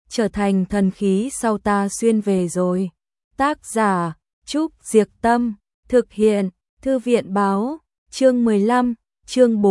trở thành thần khí sau ta xuyên về rồi. Tác giả Trúc Diệc Tâm, thực hiện Thư viện Báo, chương 15, chương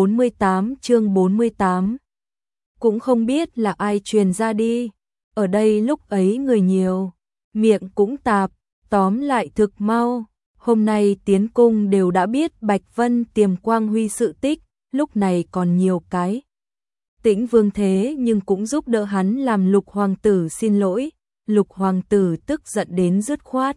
48. Cũng không biết là ai truyền ra đi, ở đây lúc ấy người nhiều, miệng cũng tạp, tóm lại thực mau. Hôm nay tiến cung đều đã biết Bạch Vân Tiềm Quang Huy sự tích, lúc này còn nhiều cái. Tĩnh Vương thế nhưng cũng giúp đỡ hắn làm Lục Hoàng tử xin lỗi, Lục Hoàng tử tức giận đến dứt khoát.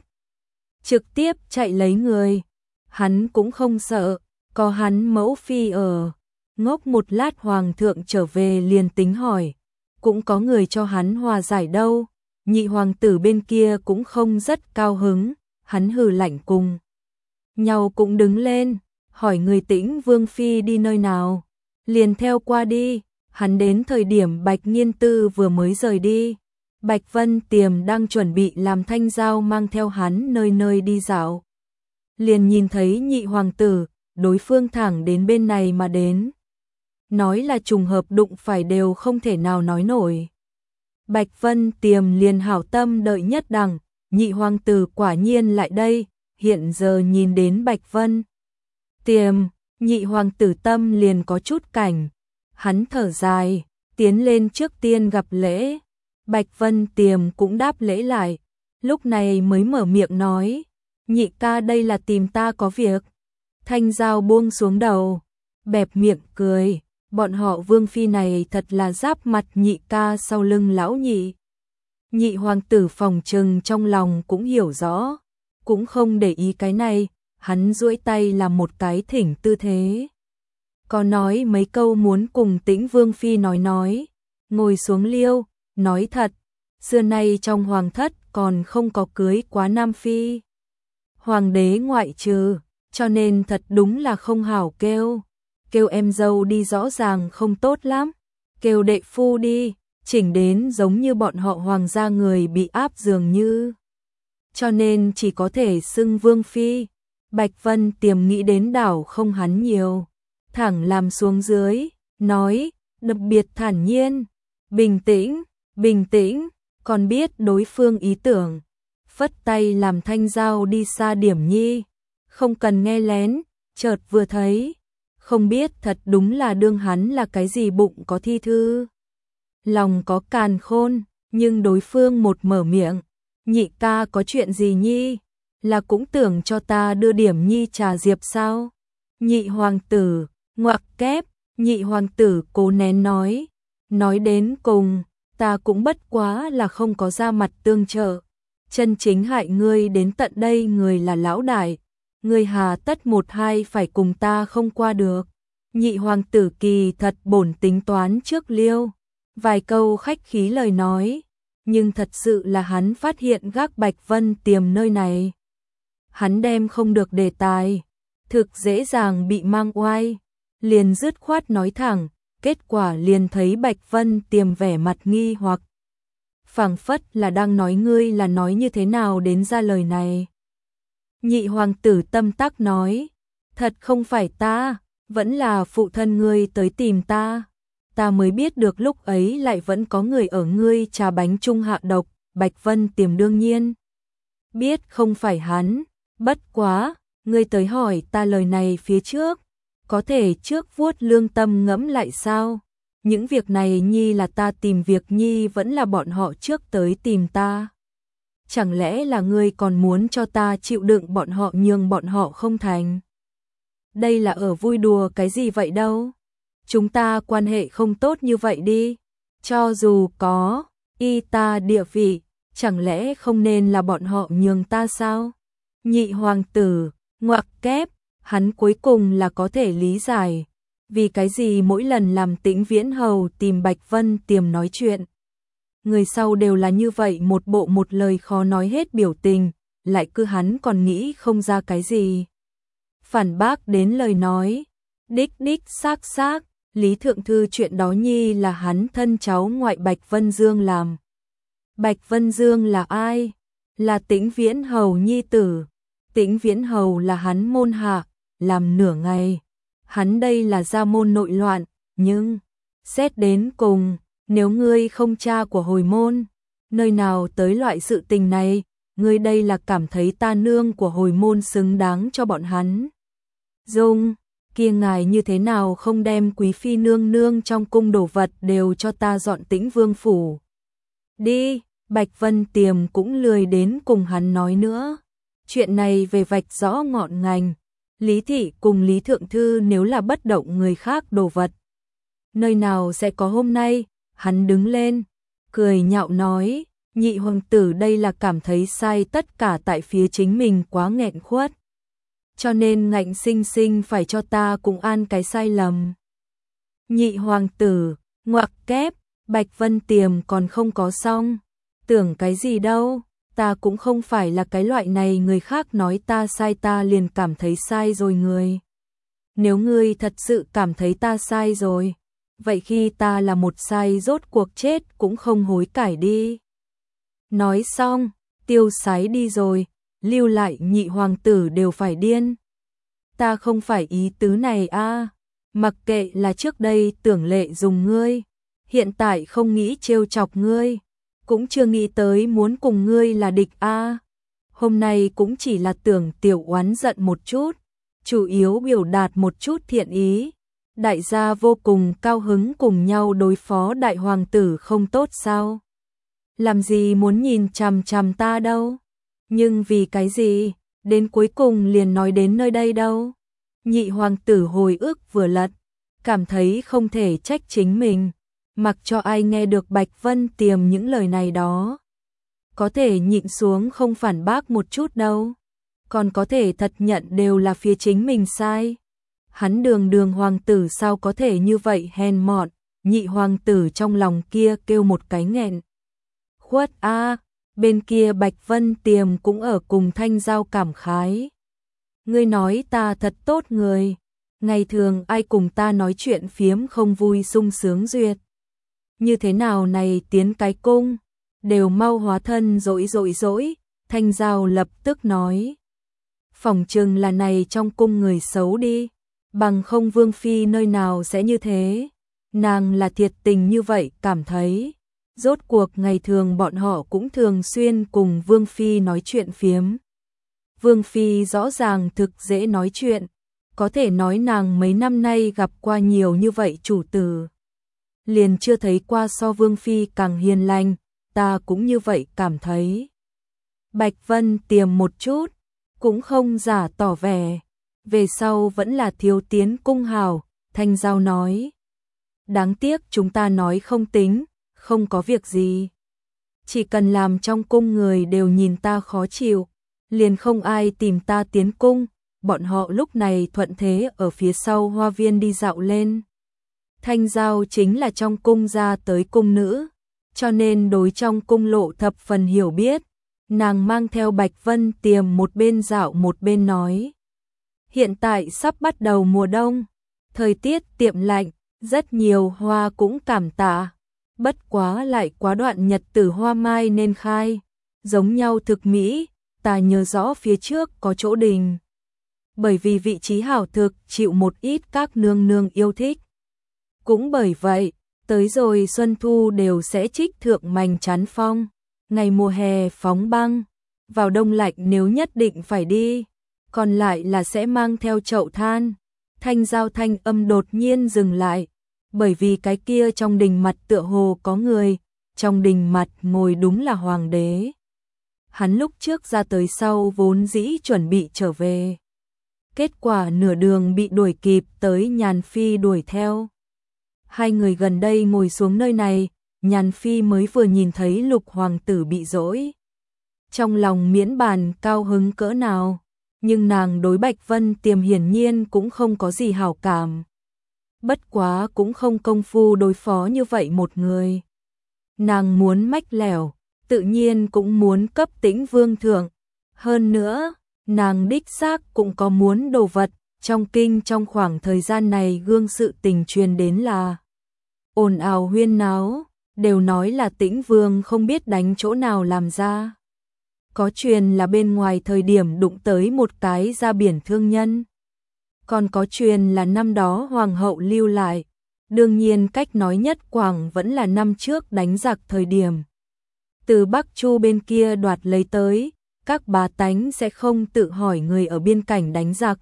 Trực tiếp chạy lấy người, hắn cũng không sợ, có hắn mẫu phi ở. Ngốc một lát Hoàng thượng trở về liền tính hỏi, cũng có người cho hắn hòa giải đâu. Nhị Hoàng tử bên kia cũng không rất cao hứng, hắn hừ lạnh cùng nhau cũng đứng lên, hỏi người Tĩnh Vương phi đi nơi nào, liền theo qua đi. Hắn đến thời điểm Bạch Nghiên Tư vừa mới rời đi, Bạch Vân Tiềm đang chuẩn bị làm thanh giao mang theo hắn nơi nơi đi dạo. Liền nhìn thấy nhị hoàng tử, đối phương thẳng đến bên này mà đến. Nói là trùng hợp đụng phải đều không thể nào nói nổi. Bạch Vân Tiềm liền hảo tâm đợi nhất đẳng, nhị hoàng tử quả nhiên lại đây, hiện giờ nhìn đến Bạch Vân Tiềm, nhị hoàng tử tâm liền có chút cảnh. Hắn thở dài, tiến lên trước tiên gặp lễ. Bạch Vân Tiềm cũng đáp lễ lại, lúc này mới mở miệng nói, nhị ca đây là tìm ta có việc. Thanh giao buông xuống đầu, bẹp miệng cười, bọn họ Vương phi này thật là giáp mặt nhị ca sau lưng lão nhị. Nhị hoàng tử phòng trừng trong lòng cũng hiểu rõ, cũng không để ý cái này, hắn duỗi tay làm một cái thỉnh tư thế. Có nói mấy câu muốn cùng Tĩnh Vương phi nói, ngồi xuống liêu, nói thật, xưa nay trong hoàng thất còn không có cưới quá nam phi. Hoàng đế ngoại trừ, cho nên thật đúng là không hảo kêu em dâu đi rõ ràng không tốt lắm, kêu đệ phu đi, chỉnh đến giống như bọn họ hoàng gia người bị áp dường như. Cho nên chỉ có thể xưng Vương phi. Bạch Vân Tiềm nghĩ đến đảo không hắn nhiều, thẳng làm xuống dưới, nói, đặc biệt thản nhiên, bình tĩnh, còn biết đối phương ý tưởng, phất tay làm thanh giao đi xa điểm nhi, không cần nghe lén, chợt vừa thấy, không biết thật đúng là đương hắn là cái gì bụng có thi thư. Lòng có càn khôn, nhưng đối phương một mở miệng, nhị ca có chuyện gì nhi, là cũng tưởng cho ta đưa điểm nhi trà diệp sao? Nhị hoàng tử, ngoặc kép, nhị hoàng tử cố nén nói đến cùng, ta cũng bất quá là không có ra mặt tương trợ, chân chính hại ngươi đến tận đây người là lão đại, ngươi hà tất một hai phải cùng ta không qua được. Nhị hoàng tử kỳ thật bổn tính toán trước liêu, vài câu khách khí lời nói, nhưng thật sự là hắn phát hiện gác Bạch Vân Tiềm nơi này. Hắn đem không được đề tài, thực dễ dàng bị mang oai, liền dứt khoát nói thẳng, kết quả liền thấy Bạch Vân Tiềm vẻ mặt nghi hoặc. Phảng phất là đang nói ngươi là nói như thế nào đến ra lời này. Nhị hoàng tử tâm tắc nói, thật không phải ta, vẫn là phụ thân ngươi tới tìm ta. Ta mới biết được lúc ấy lại vẫn có người ở ngươi trà bánh trung hạ độc. Bạch Vân Tiềm đương nhiên biết không phải hắn, bất quá, ngươi tới hỏi ta lời này phía trước, có thể trước vuốt lương tâm ngẫm lại sao? Những việc này nhi là ta tìm việc nhi vẫn là bọn họ trước tới tìm ta? Chẳng lẽ là ngươi còn muốn cho ta chịu đựng bọn họ nhường bọn họ không thành? Đây là ở vui đùa cái gì vậy đâu? Chúng ta quan hệ không tốt như vậy đi, cho dù có y ta địa vị, chẳng lẽ không nên là bọn họ nhường ta sao? Nhị hoàng tử, ngoặc kép, hắn cuối cùng là có thể lý giải, vì cái gì mỗi lần làm Tĩnh Viễn Hầu tìm Bạch Vân Tiềm nói chuyện, người sau đều là như vậy một bộ một lời khó nói hết biểu tình, lại cứ hắn còn nghĩ không ra cái gì. Phản bác đến lời nói, đích xác, Lý Thượng Thư chuyện đó nhi là hắn thân cháu ngoại Bạch Vân Dương làm. Bạch Vân Dương là ai? Là Tĩnh Viễn Hầu nhi tử. Tĩnh Viễn Hầu là hắn môn hạ, làm nửa ngày. Hắn đây là gia môn nội loạn, nhưng xét đến cùng, nếu ngươi không cha của hồi môn, Nơi nào tới loại sự tình này, ngươi đây là cảm thấy ta nương của hồi môn xứng đáng cho bọn hắn. Dung, kia ngài như thế nào không đem quý phi nương nương trong cung đồ vật đều cho ta dọn Tĩnh Vương phủ. Đi, Bạch Vân Tiềm cũng lười đến cùng hắn nói nữa. Chuyện này về vạch rõ ngọn ngành, Lý Thị cùng Lý Thượng Thư nếu là bất động người khác đồ vật. Nơi nào sẽ có hôm nay, hắn đứng lên, cười nhạo nói, nhị hoàng tử đây là cảm thấy sai tất cả tại phía chính mình quá nghẹn khuất. Cho nên ngạnh sinh sinh phải cho ta cùng an cái sai lầm. Nhị hoàng tử, ngoặc kép, Bạch Vân Tiềm còn không có xong. Tưởng cái gì đâu, ta cũng không phải là cái loại này người khác nói ta sai ta liền cảm thấy sai rồi người. Nếu ngươi thật sự cảm thấy ta sai rồi, vậy khi ta là một sai rốt cuộc chết cũng không hối cải đi. Nói xong, tiêu sái đi rồi, lưu lại nhị hoàng tử đều phải điên. Ta không phải ý tứ này a, mặc kệ là trước đây tưởng lệ dùng ngươi, hiện tại không nghĩ trêu chọc ngươi, cũng chưa nghĩ tới muốn cùng ngươi là địch a. Hôm nay cũng chỉ là tưởng tiểu oán giận một chút, chủ yếu biểu đạt một chút thiện ý. Đại gia vô cùng cao hứng cùng nhau đối phó đại hoàng tử không tốt sao? Làm gì muốn nhìn chằm chằm ta đâu? Nhưng vì cái gì? Đến cuối cùng liền nói đến nơi đây đâu? Nhị hoàng tử hồi ức vừa lật, cảm thấy không thể trách chính mình, mặc cho ai nghe được Bạch Vân Tiềm những lời này đó. Có thể nhịn xuống không phản bác một chút đâu, còn có thể thật nhận đều là phía chính mình sai. Hắn đường hoàng tử sao có thể như vậy hèn mọn, nhị hoàng tử trong lòng kia kêu một cái nghẹn. Khuất a, bên kia Bạch Vân Tiềm cũng ở cùng Thanh Giao cảm khái. Ngươi nói ta thật tốt người, ngày thường ai cùng ta nói chuyện phiếm không vui sung sướng duyệt. Như thế nào này tiến cái cung, đều mau hóa thân dỗi, Thanh Giao lập tức nói. Phỏng chừng là này trong cung người xấu đi, bằng không Vương Phi nơi nào sẽ như thế. Nàng là thiệt tình như vậy cảm thấy. Rốt cuộc ngày thường bọn họ cũng thường xuyên cùng Vương Phi nói chuyện phiếm. Vương Phi rõ ràng thực dễ nói chuyện, có thể nói nàng mấy năm nay gặp qua nhiều như vậy chủ tử. Liền chưa thấy qua so Vương Phi càng hiền lành, ta cũng như vậy cảm thấy. Bạch Vân Tiềm một chút, cũng không giả tỏ vẻ, về sau vẫn là thiếu tiến cung hào, Thanh Giao nói. Đáng tiếc chúng ta nói không tính, không có việc gì. Chỉ cần làm trong cung người đều nhìn ta khó chịu, liền không ai tìm ta tiến cung, bọn họ lúc này thuận thế ở phía sau hoa viên đi dạo lên. Thanh Giao chính là trong cung ra tới cung nữ, cho nên đối trong cung lộ thập phần hiểu biết, nàng mang theo Bạch Vân Tiềm một bên dạo một bên nói. Hiện tại sắp bắt đầu mùa đông, thời tiết tiệm lạnh, rất nhiều hoa cũng cảm tạ, bất quá lại quá đoạn nhật tử hoa mai nên khai, giống nhau thực mỹ, ta nhớ rõ phía trước có chỗ đình. Bởi vì vị trí hảo thực chịu một ít các nương nương yêu thích. Cũng bởi vậy, tới rồi xuân thu đều sẽ trích thượng mành chắn phong, ngày mùa hè phóng băng, vào đông lạnh nếu nhất định phải đi, còn lại là sẽ mang theo chậu than. Thanh Giao thanh âm đột nhiên dừng lại, bởi vì cái kia trong đình mặt tựa hồ có người, trong đình mặt ngồi đúng là hoàng đế. Hắn lúc trước ra tới sau vốn dĩ chuẩn bị trở về. Kết quả nửa đường bị đuổi kịp tới Nhàn Phi đuổi theo. Hai người gần đây ngồi xuống nơi này, Nhàn Phi mới vừa nhìn thấy Lục hoàng tử bị dỗi. Trong lòng miễn bàn cao hứng cỡ nào, nhưng nàng đối Bạch Vân Tiềm hiển nhiên cũng không có gì hảo cảm. Bất quá cũng không công phu đối phó như vậy một người. Nàng muốn mách lẻo, tự nhiên cũng muốn cấp Tĩnh Vương thượng. Hơn nữa, nàng đích xác cũng có muốn đồ vật, trong kinh trong khoảng thời gian này gương sự tình truyền đến là ồn ào huyên náo, đều nói là Tĩnh Vương không biết đánh chỗ nào làm ra. Có truyền là bên ngoài thời điểm đụng tới một cái ra biển thương nhân. Còn có truyền là năm đó hoàng hậu lưu lại, đương nhiên cách nói nhất quảng vẫn là năm trước đánh giặc thời điểm. từ Bắc Chu bên kia đoạt lấy tới, các bá tánh sẽ không tự hỏi người ở biên cảnh đánh giặc.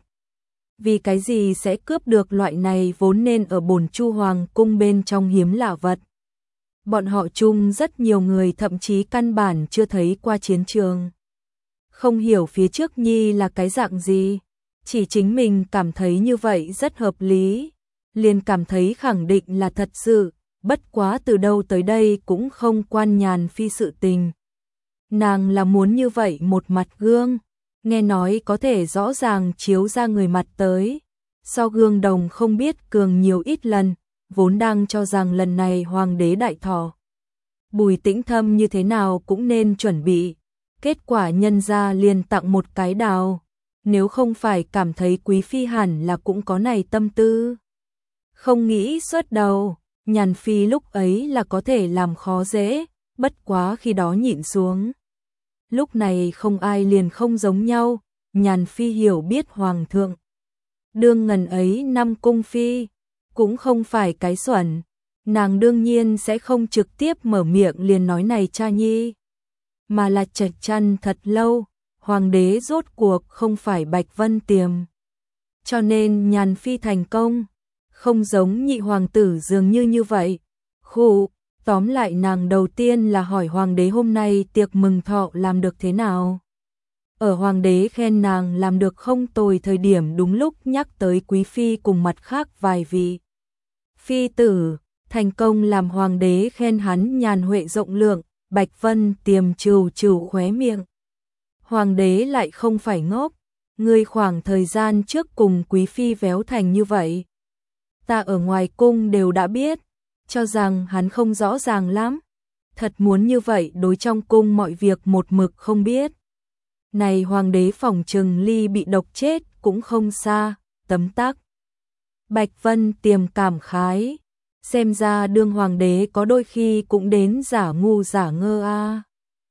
Vì cái gì sẽ cướp được loại này vốn nên ở bổn Chu Hoàng cung bên trong hiếm lạ vật. Bọn họ chung rất nhiều người thậm chí căn bản chưa thấy qua chiến trường. Không hiểu phía trước Nhi là cái dạng gì, chỉ chính mình cảm thấy như vậy rất hợp lý, liền cảm thấy khẳng định là thật sự, bất quá từ đâu tới đây cũng không quan Nhàn Phi sự tình. Nàng là muốn như vậy một mặt gương, nghe nói có thể rõ ràng chiếu ra người mặt tới, so gương đồng không biết cường nhiều ít lần, vốn đang cho rằng lần này hoàng đế đại thọ. Bùi Tĩnh Thâm như thế nào cũng nên chuẩn bị, kết quả nhân ra liền tặng một cái đào, nếu không phải cảm thấy quý phi hẳn là cũng có này tâm tư. Không nghĩ xuất đầu, Nhàn Phi lúc ấy là có thể làm khó dễ, bất quá khi đó nhịn xuống. Lúc này không ai liền không giống nhau, Nhàn Phi hiểu biết hoàng thượng. Đương ngần ấy năm cung phi, cũng không phải cái xuẩn, nàng đương nhiên sẽ không trực tiếp mở miệng liền nói này cha nhi, mà là chật chăn thật lâu, hoàng đế rốt cuộc không phải Bạch Vân Tiềm. Cho nên Nhàn Phi thành công, không giống nhị hoàng tử dường như vậy. Khụ, tóm lại nàng đầu tiên là hỏi hoàng đế hôm nay tiệc mừng thọ làm được thế nào. Ở hoàng đế khen nàng làm được không tồi thời điểm đúng lúc nhắc tới quý phi cùng mặt khác vài vị phi tử, thành công làm hoàng đế khen hắn nhàn huệ rộng lượng, Bạch Vân Tiềm trừ trừ khóe miệng. Hoàng đế lại không phải ngốc, người khoảng thời gian trước cùng quý phi véo thành như vậy. Ta ở ngoài cung đều đã biết, cho rằng hắn không rõ ràng lắm. Thật muốn như vậy đối trong cung mọi việc một mực không biết. Này hoàng đế phỏng chừng ly bị độc chết cũng không xa, tấm tắc. Bạch Vân Tiềm cảm khái, xem ra đương hoàng đế có đôi khi cũng đến giả ngu giả ngơ a.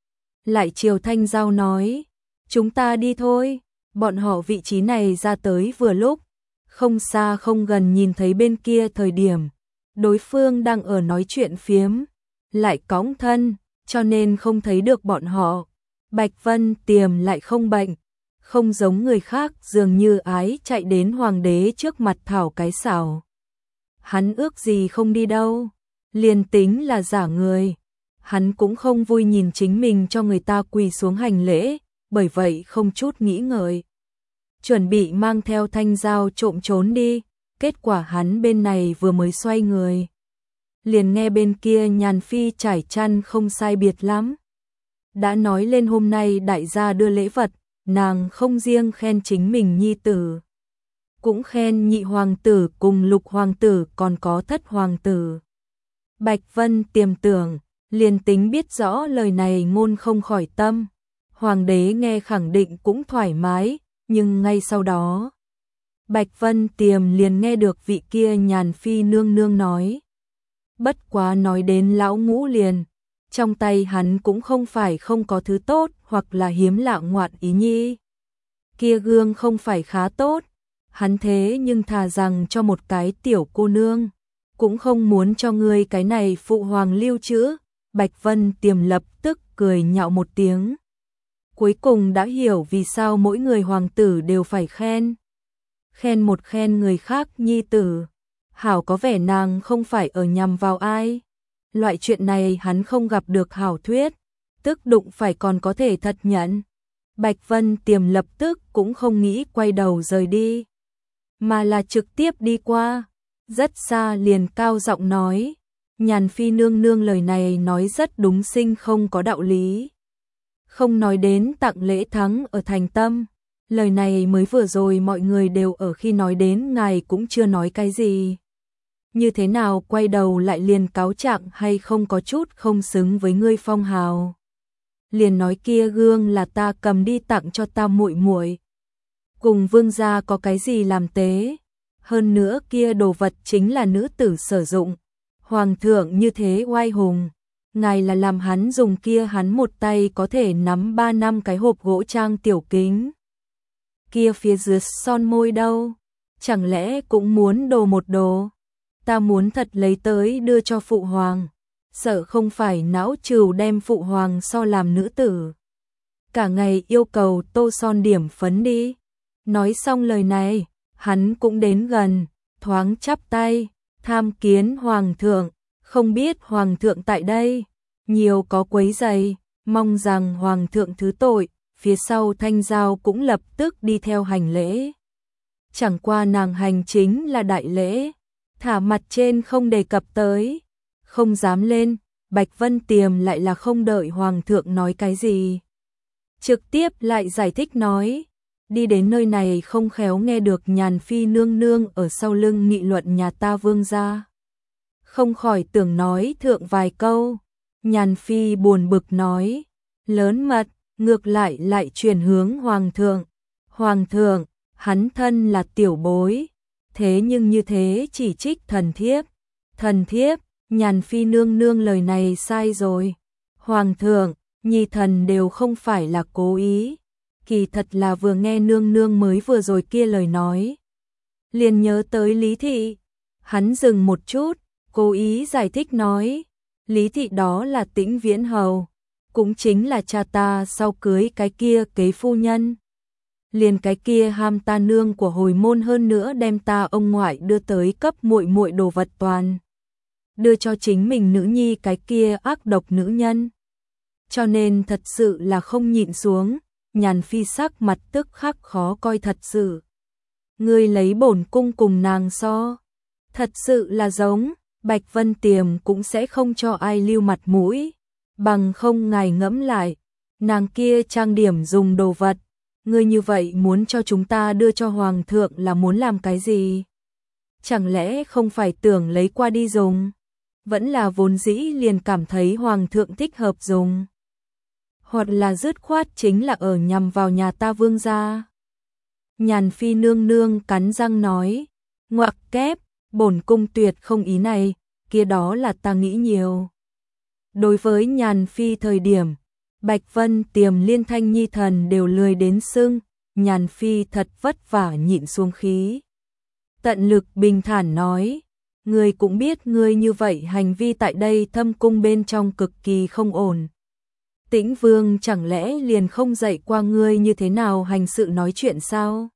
Lại Triều Thanh Giao nói, chúng ta đi thôi, bọn họ vị trí này ra tới vừa lúc, không xa không gần nhìn thấy bên kia thời điểm, đối phương đang ở nói chuyện phiếm, lại cõng thân, cho nên không thấy được bọn họ. Bạch Vân Tiềm lại không bệnh, không giống người khác dường như ái chạy đến hoàng đế trước mặt thảo cái xảo. Hắn ước gì không đi đâu, liền tính là giả người, hắn cũng không vui nhìn chính mình cho người ta quỳ xuống hành lễ, bởi vậy không chút nghĩ ngợi. Chuẩn bị mang theo Thanh Giao trộm trốn đi, kết quả hắn bên này vừa mới xoay người. Liền nghe bên kia Nhàn Phi trải chăn không sai biệt lắm. Đã nói lên hôm nay đại gia đưa lễ vật, nàng không riêng khen chính mình nhi tử, cũng khen nhị hoàng tử cùng lục hoàng tử còn có thất hoàng tử. Bạch Vân Tiềm tưởng, liền tính biết rõ lời này ngôn không khỏi tâm. Hoàng đế nghe khẳng định cũng thoải mái, nhưng ngay sau đó, Bạch Vân Tiềm liền nghe được vị kia Nhàn Phi nương nương nói. Bất quá nói đến lão ngũ liền, trong tay hắn cũng không phải không có thứ tốt hoặc là hiếm lạ ngoạn ý nhi. Kia gương không phải khá tốt, hắn thế nhưng thà rằng cho một cái tiểu cô nương, cũng không muốn cho ngươi cái này phụ hoàng lưu trữ. Bạch Vân Tiềm lập tức cười nhạo một tiếng. Cuối cùng đã hiểu vì sao mỗi người hoàng tử đều phải khen. Khen một khen người khác nhi tử. Hảo có vẻ nàng không phải ở nhằm vào ai. Loại chuyện này hắn không gặp được hảo thuyết, tức đụng phải còn có thể thật nhận. Bạch Vân Tiềm lập tức cũng không nghĩ quay đầu rời đi, mà là trực tiếp đi qua, rất xa liền cao giọng nói. Nhàn Phi nương nương lời này nói rất đúng, sinh không có đạo lý. Không nói đến tặng lễ thắng ở thành tâm, lời này mới vừa rồi mọi người đều ở, khi nói đến ngài cũng chưa nói cái gì. Như thế nào quay đầu lại liền cáo trạng hay không có chút không xứng với ngươi phong hào. Liền nói kia gương là ta cầm đi tặng cho ta muội muội, cùng vương gia có cái gì làm tế, hơn nữa kia đồ vật chính là nữ tử sử dụng. Hoàng thượng như thế oai hùng, ngài là làm hắn dùng kia, hắn một tay có thể nắm 3 năm cái hộp gỗ trang tiểu kính. Kia phía dưới son môi đâu, chẳng lẽ cũng muốn đồ một đồ? Ta muốn thật lấy tới đưa cho phụ hoàng, sợ không phải não trừ đem phụ hoàng so làm nữ tử. Cả ngày yêu cầu tô son điểm phấn đi. Nói xong lời này, hắn cũng đến gần, thoáng chắp tay, tham kiến hoàng thượng, không biết hoàng thượng tại đây, nhiều có quấy rầy, mong rằng hoàng thượng thứ tội. Phía sau Thanh Giao cũng lập tức đi theo hành lễ. Chẳng qua nàng hành chính là đại lễ, thả mặt trên không đề cập tới, không dám lên. Bạch Vân Tiềm lại là không đợi hoàng thượng nói cái gì, trực tiếp lại giải thích nói, đi đến nơi này không khéo nghe được Nhàn Phi nương nương ở sau lưng nghị luận nhà ta vương gia, không khỏi tưởng nói thượng vài câu. Nhàn Phi buồn bực nói, lớn mật, ngược lại truyền hướng hoàng thượng. Hoàng thượng, hắn thân là tiểu bối, thế nhưng như thế chỉ trích thần thiếp. Thần thiếp, Nhàn Phi nương nương lời này sai rồi. Hoàng thượng, nhi thần đều không phải là cố ý, kỳ thật là vừa nghe nương nương mới vừa rồi kia lời nói, liền nhớ tới Lý thị. Hắn dừng một chút, cố ý giải thích nói, Lý thị đó là Tĩnh Viễn hầu, cũng chính là cha ta sau cưới cái kia kế phu nhân. Liền cái kia ham ta nương của hồi môn, hơn nữa đem ta ông ngoại đưa tới cấp muội muội đồ vật toàn đưa cho chính mình nữ nhi cái kia ác độc nữ nhân. Cho nên thật sự là không nhịn xuống. Nhàn Phi sắc mặt tức khắc khó coi thật sự. Ngươi lấy bổn cung cùng nàng so, thật sự là giống. Bạch Vân Tiềm cũng sẽ không cho ai lưu mặt mũi, bằng không ngài ngẫm lại, nàng kia trang điểm dùng đồ vật, ngươi như vậy muốn cho chúng ta đưa cho hoàng thượng là muốn làm cái gì? Chẳng lẽ không phải tưởng lấy qua đi dùng, vẫn là vốn dĩ liền cảm thấy hoàng thượng thích hợp dùng, hoặc là dứt khoát chính là ở nhằm vào nhà ta vương gia? Nhàn Phi nương nương cắn răng nói, ngoặc kép, bổn cung tuyệt không ý này, kia đó là ta nghĩ nhiều. Đối với Nhàn Phi thời điểm, Bạch Vân Tiềm liên thanh nhi thần đều lười đến xưng, Nhàn Phi thật vất vả nhịn xuống khí. Tận lực bình thản nói, ngươi cũng biết ngươi như vậy hành vi tại đây thâm cung bên trong cực kỳ không ổn. Tĩnh Vương chẳng lẽ liền không dạy qua ngươi như thế nào hành sự nói chuyện sao?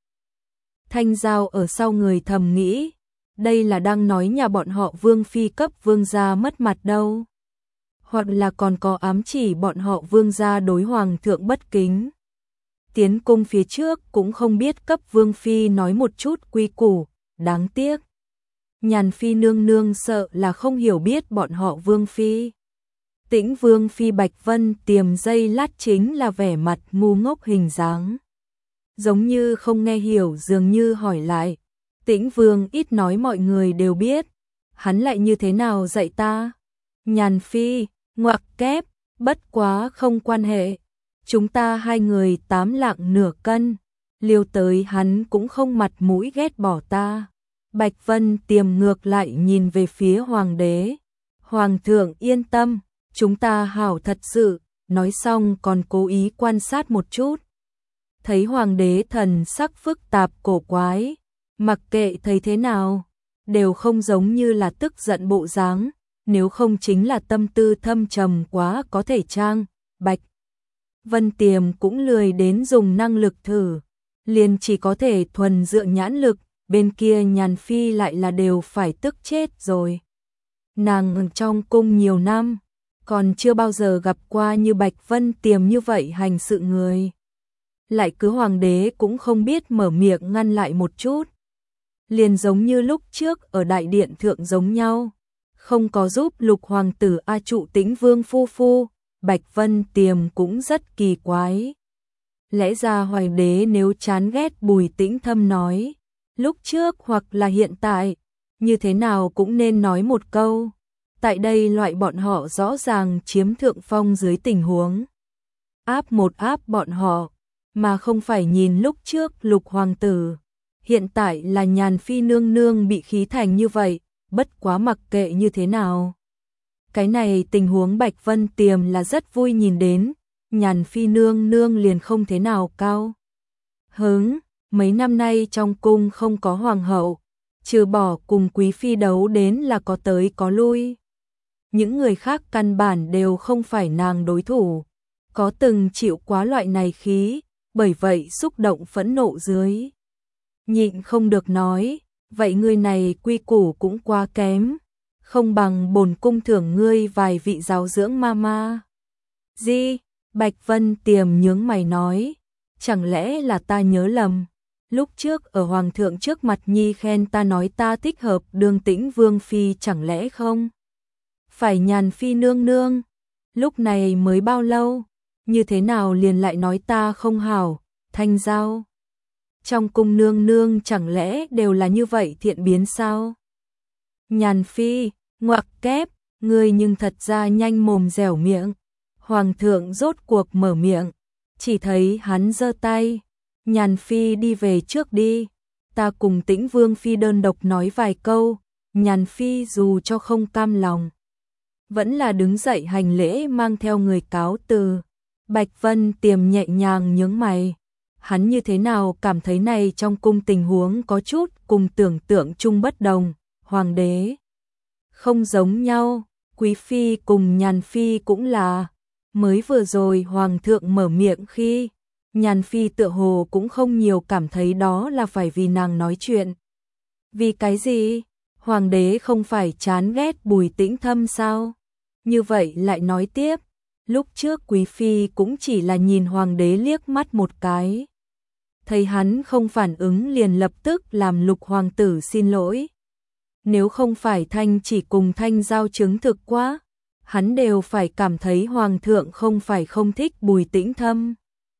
Thanh Giao ở sau người thầm nghĩ, đây là đang nói nhà bọn họ Vương Phi cấp vương gia mất mặt đâu. Hoặc là còn có ám chỉ bọn họ vương gia đối hoàng thượng bất kính. Tiến cung phía trước cũng không biết cấp Vương Phi nói một chút quy củ, đáng tiếc. Nhàn Phi nương nương sợ là không hiểu biết bọn họ Vương Phi. Tĩnh Vương Phi Bạch Vân Tiềm dây lát chính là vẻ mặt ngu ngốc hình dáng. Giống như không nghe hiểu, dường như hỏi lại, Tĩnh Vương ít nói mọi người đều biết, hắn lại như thế nào dạy ta? Nhàn Phi, ngoặc kép, bất quá không quan hệ, chúng ta hai người 8 lạng nửa cân, liều tới hắn cũng không mặt mũi ghét bỏ ta. Bạch Vân Tiềm ngược lại nhìn về phía hoàng đế, hoàng thượng yên tâm, chúng ta hảo thật sự. Nói xong còn cố ý quan sát một chút, thấy hoàng đế thần sắc phức tạp cổ quái, mặc kệ thấy thế nào, đều không giống như là tức giận bộ dáng, nếu không chính là tâm tư thâm trầm quá có thể trang. Bạch Vân Tiềm cũng lười đến dùng năng lực thử, liền chỉ có thể thuần dựa nhãn lực, bên kia Nhàn Phi lại là đều phải tức chết rồi. Nàng ở trong cung nhiều năm, còn chưa bao giờ gặp qua như Bạch Vân Tiềm như vậy hành sự người. Lại cứ hoàng đế cũng không biết mở miệng ngăn lại một chút. Liền giống như lúc trước ở đại điện thượng giống nhau, không có giúp lục hoàng tử A Trụ Tĩnh Vương phu phu, Bạch Vân Tiềm cũng rất kỳ quái. Lẽ ra hoàng đế nếu chán ghét Bùi Tĩnh Thâm nói, lúc trước hoặc là hiện tại, như thế nào cũng nên nói một câu. Tại đây loại bọn họ rõ ràng chiếm thượng phong dưới tình huống áp bọn họ, mà không phải nhìn lúc trước lục hoàng tử. Hiện tại là Nhàn Phi nương nương bị khí thành như vậy, bất quá mặc kệ như thế nào. Cái này tình huống Bạch Vân Tiềm là rất vui nhìn đến, Nhàn Phi nương nương liền không thế nào cao hứng, mấy năm nay trong cung không có hoàng hậu, trừ bỏ cùng quý phi đấu đến là có tới có lui. những người khác căn bản đều không phải nàng đối thủ, có từng chịu quá loại này khí, bởi vậy xúc động phẫn nộ dưới. Nhịn không được nói, vậy ngươi này quy củ cũng quá kém, không bằng bổn cung thưởng ngươi vài vị giáo dưỡng mama. Gì? Bạch Vân Tiềm nhướng mày nói, chẳng lẽ là ta nhớ lầm, lúc trước ở Hoàng thượng trước mặt nhi khen ta nói ta thích hợp đương Tĩnh Vương Phi chẳng lẽ không? Phải Nhàn Phi nương nương, lúc này mới bao lâu, như thế nào liền lại nói ta không hảo, Thanh Giao. Trong cung nương nương chẳng lẽ đều là như vậy thiện biến sao? Nhàn Phi, ngoặc kép, ngươi nhưng thật ra nhanh mồm dẻo miệng. Hoàng thượng rốt cuộc mở miệng, chỉ thấy hắn giơ tay, Nhàn Phi đi về trước đi, ta cùng Tĩnh Vương Phi đơn độc nói vài câu. Nhàn Phi dù cho không cam lòng, vẫn là đứng dậy hành lễ mang theo người cáo từ. Bạch Vân Tiềm nhẹ nhàng nhướng mày, hắn như thế nào cảm thấy này trong cung tình huống có chút cùng tưởng tượng chung bất đồng, hoàng đế không giống nhau, quý phi cùng Nhàn Phi cũng là. Mới vừa rồi hoàng thượng mở miệng khi, Nhàn Phi tựa hồ cũng không nhiều cảm thấy đó là phải vì nàng nói chuyện. Vì cái gì? Hoàng đế không phải chán ghét Bùi Tĩnh Thâm sao? Như vậy lại nói tiếp, lúc trước quý phi cũng chỉ là nhìn hoàng đế liếc mắt một cái. Thấy hắn không phản ứng liền lập tức làm Lục hoàng tử xin lỗi. Nếu không phải Thanh chỉ cùng Thanh Giao chứng thực quá, hắn đều phải cảm thấy hoàng thượng không phải không thích Bùi Tĩnh Thâm,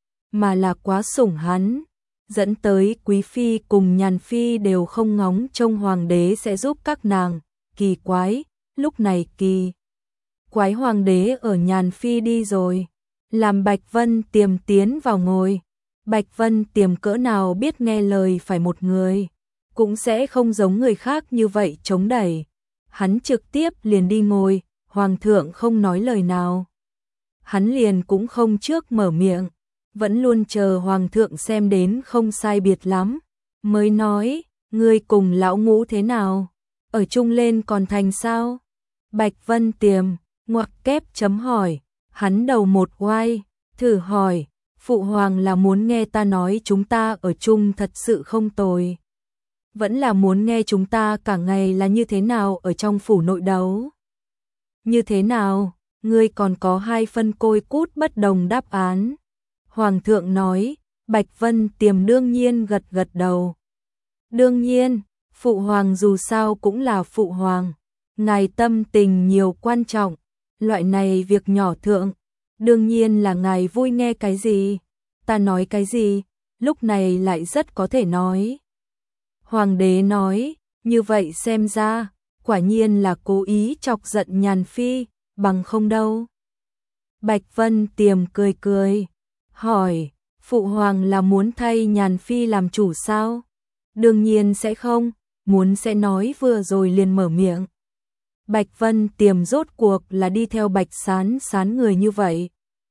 mà là quá sủng hắn, dẫn tới quý phi cùng Nhàn Phi đều không ngóng trông hoàng đế sẽ giúp các nàng. Kỳ quái, lúc này kỳ quái hoàng đế ở Nhàn Phi đi rồi, làm Bạch Vân Tiềm tiến vào ngồi. Bạch Vân Tiềm cỡ nào biết nghe lời phải một người, cũng sẽ không giống người khác như vậy chống đẩy. Hắn trực tiếp liền đi ngồi, hoàng thượng không nói lời nào. Hắn liền cũng không trước mở miệng, vẫn luôn chờ hoàng thượng xem đến không sai biệt lắm, mới nói, ngươi cùng lão Ngũ thế nào? Ở chung lên còn thành sao? Bạch Vân Tiềm, ngoặc kép chấm hỏi, hắn đầu một oai, thử hỏi, phụ hoàng là muốn nghe ta nói chúng ta ở chung thật sự không tồi, vẫn là muốn nghe chúng ta cả ngày là như thế nào ở trong phủ nội đấu? Như thế nào, ngươi còn có hai phân côi cút bất đồng đáp án. Hoàng thượng nói, Bạch Vân Tiềm đương nhiên gật gật đầu. Đương nhiên, phụ hoàng dù sao cũng là phụ hoàng, ngài tâm tình nhiều quan trọng, loại này việc nhỏ thượng, đương nhiên là ngài vui nghe cái gì, ta nói cái gì, lúc này lại rất có thể nói. Hoàng đế nói, như vậy xem ra, quả nhiên là cố ý chọc giận Nhàn Phi, bằng không đâu. Bạch Vân Tiềm cười cười, hỏi, phụ hoàng là muốn thay Nhàn Phi làm chủ sao? Đương nhiên sẽ không, muốn sẽ nói vừa rồi liền mở miệng. Bạch Vân Tiềm rốt cuộc là đi theo Bạch Sán Sán người như vậy.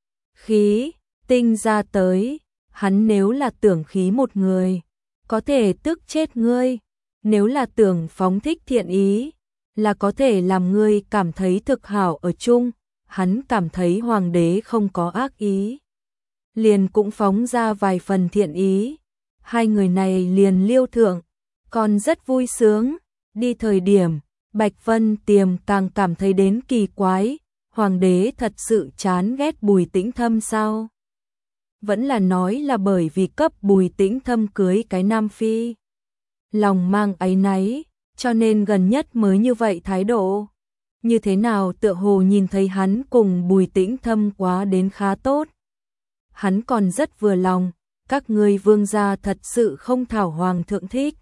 Khí, tinh ra tới, hắn nếu là tưởng khí một người, có thể tức chết ngươi, nếu là tưởng phóng thích thiện ý, là có thể làm ngươi cảm thấy thực hảo ở chung, hắn cảm thấy hoàng đế không có ác ý, liền cũng phóng ra vài phần thiện ý, hai người này liền liêu thượng, còn rất vui sướng. Đi thời điểm, Bạch Vân Tiềm càng cảm thấy đến kỳ quái, hoàng đế thật sự chán ghét Bùi Tĩnh Thâm sao? Vẫn là nói là bởi vì cấp Bùi Tĩnh Thâm cưới cái Nam Phi, lòng mang áy náy, cho nên gần nhất mới như vậy thái độ. Như thế nào tựa hồ nhìn thấy hắn cùng Bùi Tĩnh Thâm quá đến khá tốt. Hắn còn rất vừa lòng, các ngươi vương gia thật sự không thảo hoàng thượng thích.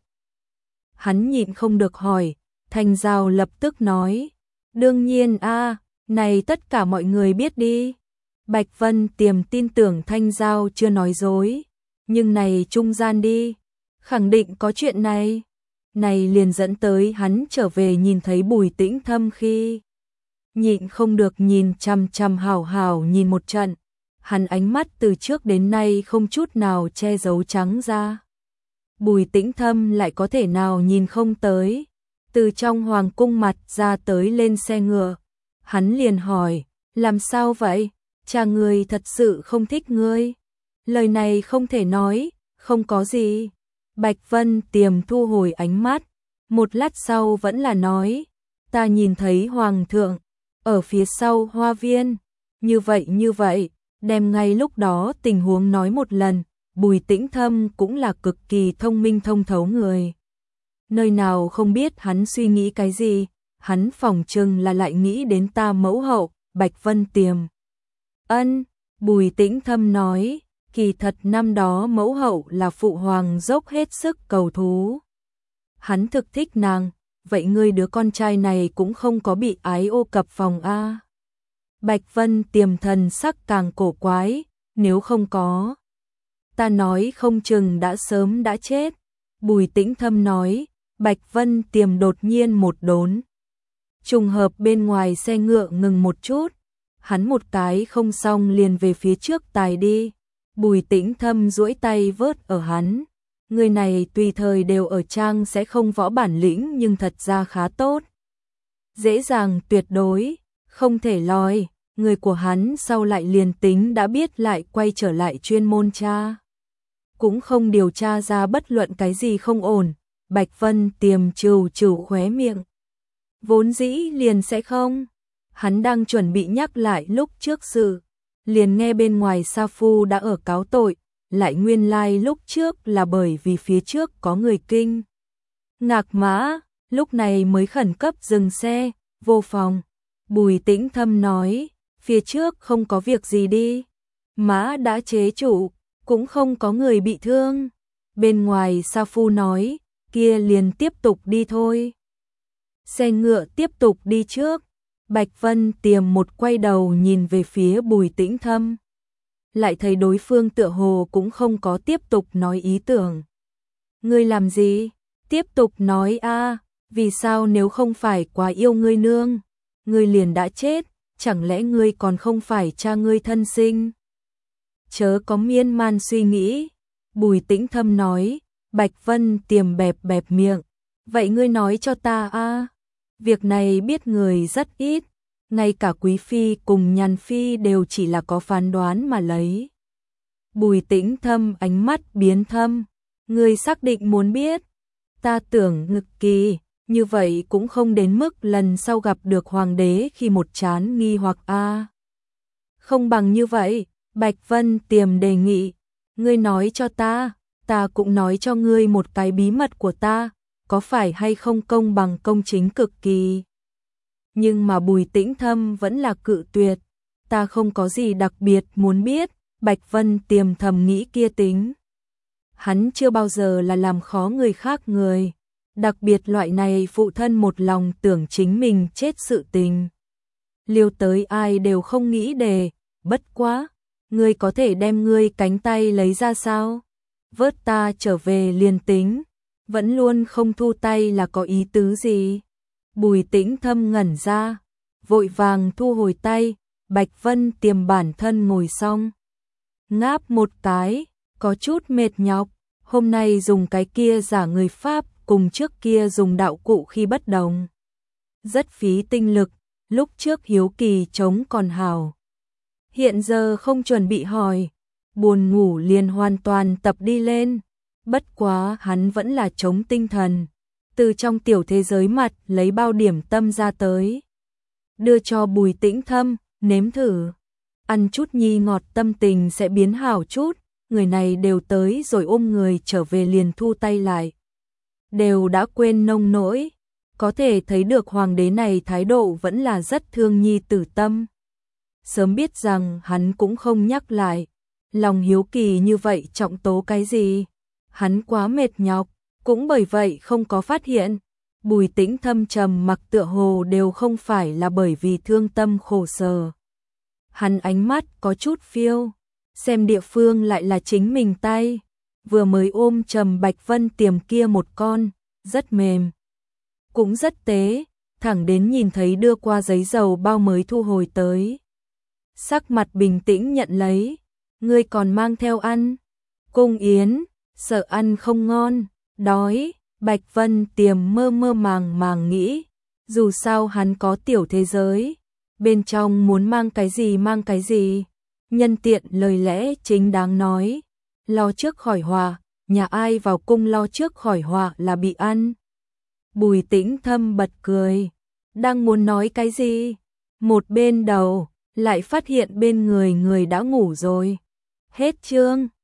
Hắn nhịn không được hỏi, Thanh Giao lập tức nói, đương nhiên a, này tất cả mọi người biết đi. Bạch Vân Tiềm tin tưởng Thanh Giao chưa nói dối, nhưng này trung gian đi, khẳng định có chuyện này. Này liền dẫn tới hắn trở về nhìn thấy Bùi Tĩnh Thâm khi nhịn không được nhìn chằm chằm hảo hảo nhìn một trận, hắn ánh mắt từ trước đến nay không chút nào che giấu trắng ra. Bùi Tĩnh Thâm lại có thể nào nhìn không tới, từ trong hoàng cung mặt ra tới lên xe ngựa, Hắn liền hỏi, làm sao vậy? Cha ngươi thật sự không thích ngươi? Lời này không thể nói, không có gì. Bạch Vân Tiềm thu hồi ánh mắt, một lát sau vẫn là nói, ta nhìn thấy Hoàng thượng, ở phía sau hoa viên, như vậy, đem ngay lúc đó tình huống nói một lần. Bùi Tĩnh Thâm cũng là cực kỳ thông minh thông thấu người. Nơi nào không biết hắn suy nghĩ cái gì, hắn phỏng chừng là lại nghĩ đến ta mẫu hậu, Bạch Vân Tiềm. Ân, Bùi Tĩnh Thâm nói, kỳ thật năm đó mẫu hậu là phụ hoàng dốc hết sức cầu thú. Hắn thực thích nàng, vậy ngươi đứa con trai này cũng không có bị ái ô cập phòng a. Bạch Vân Tiềm thần sắc càng cổ quái, nếu không có, ta nói không chừng đã sớm đã chết. Bùi Tĩnh Thâm nói, Bạch Vân Tiềm đột nhiên một đốn. Trùng hợp bên ngoài xe ngựa ngừng một chút, hắn một cái không xong liền về phía trước tài đi. Bùi Tĩnh Thâm duỗi tay vớt ở hắn. Người này tùy thời đều ở trang sẽ không võ bản lĩnh nhưng thật ra khá tốt. Dễ dàng tuyệt đối, không thể lòi, người của hắn sau lại liền tính đã biết lại quay trở lại chuyên môn tra. Cũng không điều tra ra bất luận cái gì không ổn. Bạch Vân Tiềm trừ khóe miệng. Vốn dĩ liền sẽ không. Hắn đang chuẩn bị nhắc lại lúc trước sự. Liền nghe bên ngoài Sa Phu đã ở cáo tội. Lại nguyên lai lúc trước là bởi vì phía trước có người kinh. Ngạc mã, lúc này mới khẩn cấp dừng xe, vô phòng. Bùi Tĩnh Thâm nói, phía trước không có việc gì đi. Mã đã chế trụ, cũng không có người bị thương. Bên ngoài Sa Phu nói, kia liền tiếp tục đi thôi. Xe ngựa tiếp tục đi trước. Bạch Vân Tiềm một quay đầu nhìn về phía Bùi Tĩnh Thâm. Lại thấy đối phương tựa hồ cũng không có tiếp tục nói ý tưởng. Ngươi làm gì? Tiếp tục nói a, vì sao nếu không phải quá yêu ngươi nương, ngươi liền đã chết, chẳng lẽ ngươi còn không phải cha ngươi thân sinh? Chớ có miên man suy nghĩ. Bùi Tĩnh Thâm nói. Bạch Vân Tiềm bẹp miệng. Vậy ngươi nói cho ta a. Việc này biết người rất ít. Ngay cả Quý Phi cùng Nhàn Phi đều chỉ là có phán đoán mà lấy. Bùi Tĩnh Thâm ánh mắt biến thâm. Ngươi xác định muốn biết. Ta tưởng ngực kỳ, như vậy cũng không đến mức lần sau gặp được hoàng đế khi một chán nghi hoặc a. Không bằng như vậy, Bạch Vân Tiềm đề nghị. Ngươi nói cho ta cũng nói cho ngươi một cái bí mật của ta, có phải hay không công bằng công chính cực kỳ. Nhưng mà Bùi Tĩnh Thâm vẫn là cự tuyệt, ta không có gì đặc biệt muốn biết. Bạch Vân Tiềm thầm nghĩ kia tính. Hắn chưa bao giờ là làm khó người khác người, đặc biệt loại này phụ thân một lòng tưởng chính mình chết sự tình. Liêu tới ai đều không nghĩ đề, bất quá, ngươi có thể đem ngươi cánh tay lấy ra sao? Vớt ta trở về liền tính, vẫn luôn không thu tay là có ý tứ gì? Bùi Tĩnh Thâm ngẩn ra, vội vàng thu hồi tay. Bạch Vân Tiềm bản thân ngồi xong, ngáp một cái, có chút mệt nhọc. Hôm nay dùng cái kia giả người Pháp cùng trước kia dùng đạo cụ khi bất đồng, rất phí tinh lực. Lúc trước hiếu kỳ chống còn hào, hiện giờ không chuẩn bị hỏi, buồn ngủ liền hoàn toàn tập đi lên. Bất quá hắn vẫn là chống tinh thần, từ trong tiểu thế giới mặt lấy bao điểm tâm ra tới, đưa cho Bùi Tĩnh Thâm, nếm thử. Ăn chút nhi ngọt tâm tình sẽ biến hảo chút. Người này đều tới rồi ôm người trở về liền thu tay lại. Đều đã quên nông nỗi. Có thể thấy được hoàng đế này thái độ vẫn là rất thương nhi tử tâm. Sớm biết rằng hắn cũng không nhắc lại. Lòng hiếu kỳ như vậy trọng tố cái gì? Hắn quá mệt nhọc, cũng bởi vậy không có phát hiện. Bùi Tĩnh Thâm trầm mặc tựa hồ đều không phải là bởi vì thương tâm khổ sở. Hắn ánh mắt có chút phiêu, xem địa phương lại là chính mình tay. Vừa mới ôm trầm Bạch Vân Tiềm kia một con, rất mềm, cũng rất tế, thẳng đến nhìn thấy đưa qua giấy dầu bao mới thu hồi tới. Sắc mặt bình tĩnh nhận lấy. Ngươi còn mang theo ăn? Cung yến, sợ ăn không ngon, đói. Bạch Vân Tiềm mơ màng nghĩ, dù sao hắn có tiểu thế giới, bên trong muốn mang cái gì, nhân tiện lời lẽ chính đáng nói, lo trước khỏi họa, nhà ai vào cung lo trước khỏi họa là bị ăn. Bùi Tĩnh Thâm bật cười, đang muốn nói cái gì, một bên đầu lại phát hiện bên người người đã ngủ rồi. Hết chương.